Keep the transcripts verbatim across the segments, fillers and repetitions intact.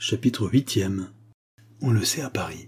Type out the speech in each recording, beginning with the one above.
Chapitre huitième. On le sait à Paris.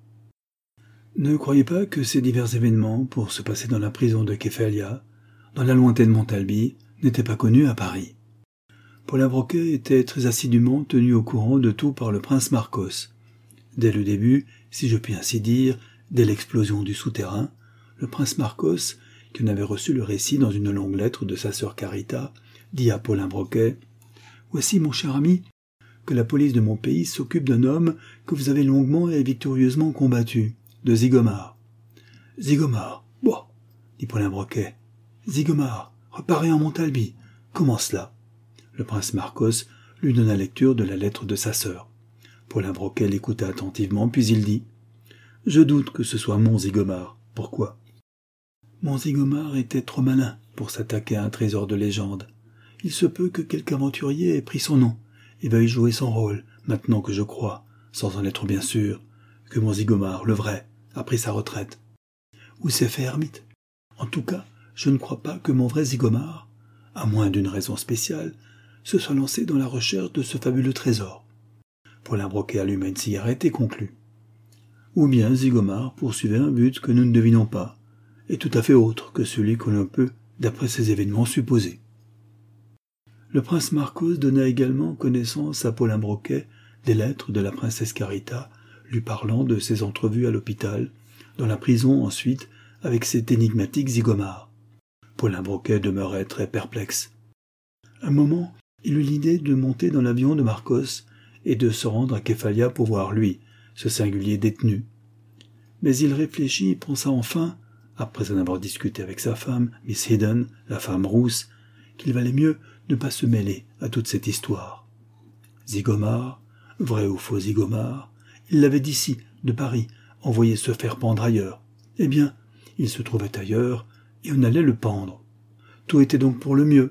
Ne croyez pas que ces divers événements, pour se passer dans la prison de Kephalia, dans la lointaine Montalbi, n'étaient pas connus à Paris. Paulin Broquet était très assidûment tenu au courant de tout par le prince Marcos. Dès le début, si je puis ainsi dire, dès l'explosion du souterrain, le prince Marcos, qui en avait reçu le récit dans une longue lettre de sa sœur Carita, dit à Paulin Broquet « Voici, mon cher ami, que la police de mon pays s'occupe d'un homme que vous avez longuement et victorieusement combattu, de Zigomar. »« Zigomar, bon, dit Paulin Broquet. Zigomar, reparé en Montalbi, comment cela ?» Le prince Marcos lui donna lecture de la lettre de sa sœur. Paulin Broquet l'écouta attentivement, puis il dit « Je doute que ce soit mon Zigomar. Pourquoi ?»« Mon Zigomar était trop malin pour s'attaquer à un trésor de légende. Il se peut que quelque aventurier ait pris son nom et veuille jouer son rôle, maintenant que je crois, sans en être bien sûr, que mon Zigomar, le vrai, a pris sa retraite. Ou s'est fait ermite. En tout cas, je ne crois pas que mon vrai Zigomar, à moins d'une raison spéciale, se soit lancé dans la recherche de ce fabuleux trésor. » Paulin Broquet alluma une cigarette et conclut. « Ou bien Zigomar poursuivait un but que nous ne devinons pas, et tout à fait autre que celui que l'on peut, d'après ces événements, supposer. » Le prince Marcos donna également connaissance à Paulin Broquet des lettres de la princesse Carita, lui parlant de ses entrevues à l'hôpital, dans la prison ensuite, avec cet énigmatique Zigomar. Paulin Broquet demeurait très perplexe. Un moment, il eut l'idée de monter dans l'avion de Marcos et de se rendre à Kephalia pour voir lui, ce singulier détenu. Mais il réfléchit et pensa enfin, après en avoir discuté avec sa femme, Miss Heddon, la femme rousse, qu'il valait mieux ne pas se mêler à toute cette histoire. Zigomar, vrai ou faux Zigomar, il l'avait d'ici, de Paris, envoyé se faire pendre ailleurs. Eh bien, il se trouvait ailleurs, et on allait le pendre. Tout était donc pour le mieux.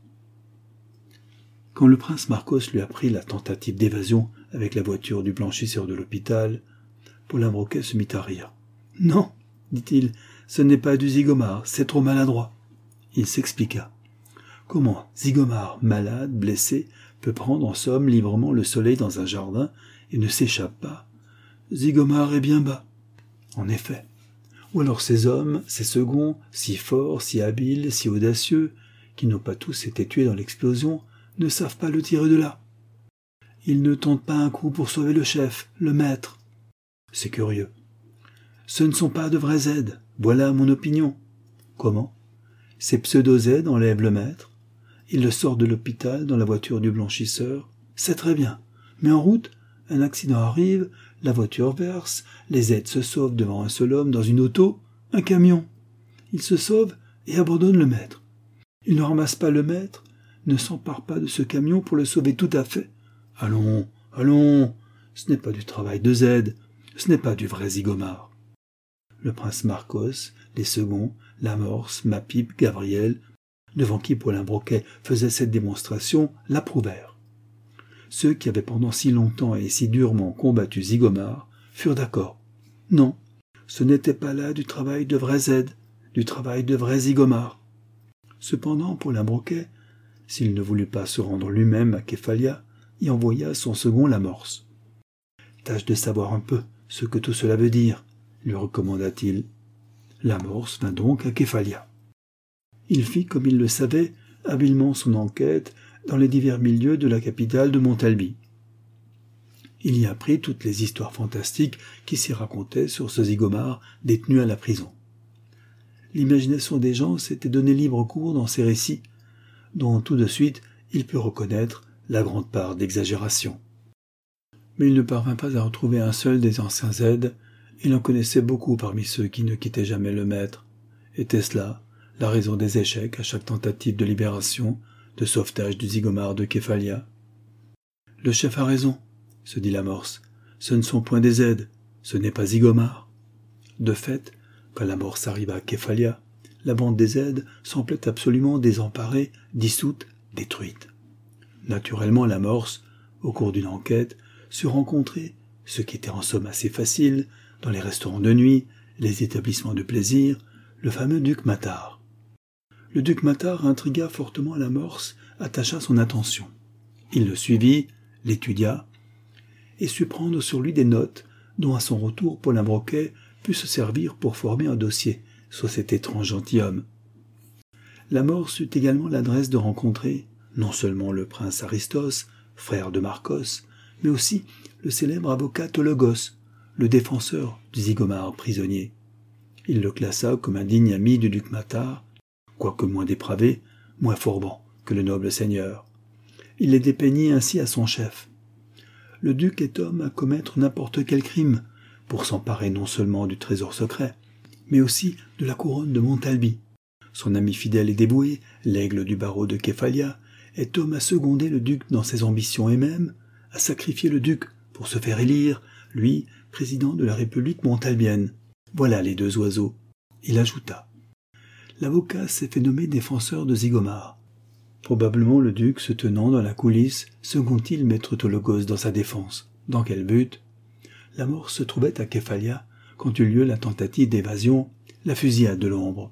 Quand le prince Marcos lui apprit la tentative d'évasion avec la voiture du blanchisseur de l'hôpital, Paulin Broquet se mit à rire. « Non, dit-il, ce n'est pas du Zigomar, c'est trop maladroit. » Il s'expliqua. Comment Zigomar, malade, blessé, peut prendre en somme librement le soleil dans un jardin et ne s'échappe pas? Zigomar est bien bas. En effet. Ou alors ces hommes, ces seconds, si forts, si habiles, si audacieux, qui n'ont pas tous été tués dans l'explosion, ne savent pas le tirer de là. Ils ne tentent pas un coup pour sauver le chef, le maître. C'est curieux. Ce ne sont pas de vrais aides, voilà mon opinion. Comment? Ces pseudo-aides enlèvent le maître. Il le sort de l'hôpital dans la voiture du blanchisseur. C'est très bien. Mais en route, un accident arrive, la voiture verse, les aides se sauvent devant un seul homme dans une auto, un camion. Il se sauve et abandonne le maître. Il ne ramasse pas le maître, ne s'empare pas de ce camion pour le sauver tout à fait. Allons, allons, ce n'est pas du travail de Z, ce n'est pas du vrai Zigomar. Le prince Marcos, les seconds, Lamorce, Mapipe, Gabriel, devant qui Paulin Broquet faisait cette démonstration, l'approuvèrent. Ceux qui avaient pendant si longtemps et si durement combattu Zigomar furent d'accord. Non, ce n'était pas là du travail de vrai Z, du travail de vrai Zigomar. Cependant, Paulin Broquet, s'il ne voulut pas se rendre lui-même à Kephalia, y envoya son second Lamorce. « Tâche de savoir un peu ce que tout cela veut dire, » lui recommanda-t-il. Lamorce vint donc à Kephalia. Il fit, comme il le savait, habilement son enquête dans les divers milieux de la capitale de Montalbi. Il y apprit toutes les histoires fantastiques qui s'y racontaient sur ce Zigomar détenu à la prison. L'imagination des gens s'était donné libre cours dans ces récits, dont tout de suite il put reconnaître la grande part d'exagération. Mais il ne parvint pas à retrouver un seul des anciens aides. Il en connaissait beaucoup parmi ceux qui ne quittaient jamais le maître. Était-ce là la raison des échecs à chaque tentative de libération, de sauvetage du Zigomar de Kephalia? Le chef a raison, se dit Lamorce. Ce ne sont point des aides, ce n'est pas Zigomar. De fait, quand Lamorce arriva à Kephalia, la bande des aides semblait absolument désemparée, dissoute, détruite. Naturellement, Lamorce, au cours d'une enquête, sut rencontrer, ce qui était en somme assez facile, dans les restaurants de nuit, les établissements de plaisir, le fameux duc Matard. Le duc Matard intrigua fortement Lamorce, attacha son attention. Il le suivit, l'étudia, et sut prendre sur lui des notes, dont à son retour Paulin Broquet put se servir pour former un dossier sur cet étrange gentilhomme. La mort sut également l'adresse de rencontrer non seulement le prince Aristos, frère de Marcos, mais aussi le célèbre avocat Tologos, le défenseur du Zigomar prisonnier. Il le classa comme un digne ami du duc Mathar, quoique moins dépravé, moins fourbant que le noble seigneur. Il les dépeignit ainsi à son chef. Le duc est homme à commettre n'importe quel crime, pour s'emparer non seulement du trésor secret, mais aussi de la couronne de Montalbi. Son ami fidèle et dévoué, l'aigle du barreau de Képhalia, est homme à seconder le duc dans ses ambitions et même à sacrifier le duc pour se faire élire, lui, président de la République montalbienne. Voilà les deux oiseaux. Il ajouta. L'avocat s'est fait nommer défenseur de Zigomar. Probablement le duc se tenant dans la coulisse, second-il maître Tologos dans sa défense. Dans quel but? La mort se trouvait à Képhalia quand eut lieu la tentative d'évasion, la fusillade de l'ombre.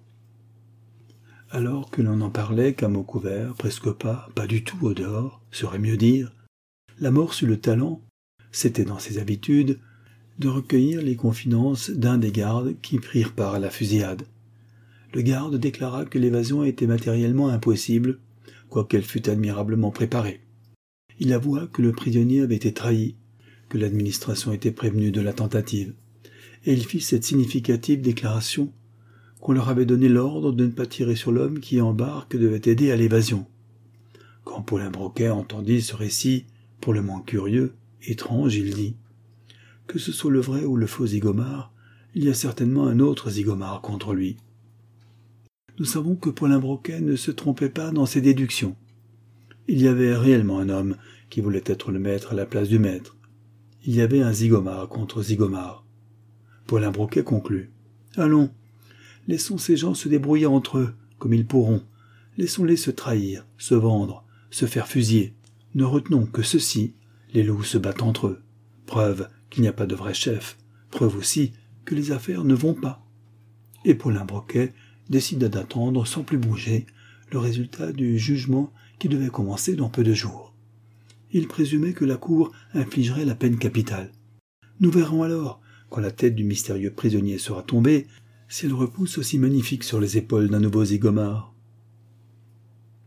Alors que l'on n'en parlait qu'à mots couverts, presque pas, pas du tout au dehors, serait mieux dire, la mort eut le talent, c'était dans ses habitudes, de recueillir les confidences d'un des gardes qui prirent part à la fusillade. Le garde déclara que l'évasion était matériellement impossible, quoiqu'elle fût admirablement préparée. Il avoua que le prisonnier avait été trahi, que l'administration était prévenue de la tentative, et il fit cette significative déclaration qu'on leur avait donné l'ordre de ne pas tirer sur l'homme qui en barque devait aider à l'évasion. Quand Paulin Broquet entendit ce récit, pour le moins curieux, étrange, il dit « Que ce soit le vrai ou le faux Zigomar, il y a certainement un autre Zigomar contre lui. » Nous savons que Paulin Broquet ne se trompait pas dans ses déductions. Il y avait réellement un homme qui voulait être le maître à la place du maître. Il y avait un Zigomar contre Zigomar. Paulin Broquet conclut. « Allons, laissons ces gens se débrouiller entre eux, comme ils pourront. Laissons-les se trahir, se vendre, se faire fusiller. Ne retenons que ceci, les loups se battent entre eux. Preuve qu'il n'y a pas de vrai chef. Preuve aussi que les affaires ne vont pas. » Et Paulin Broquet décida d'attendre sans plus bouger le résultat du jugement qui devait commencer dans peu de jours. Il présumait que la cour infligerait la peine capitale. Nous verrons alors, quand la tête du mystérieux prisonnier sera tombée, si elle repousse aussi magnifique sur les épaules d'un nouveau Zigomar.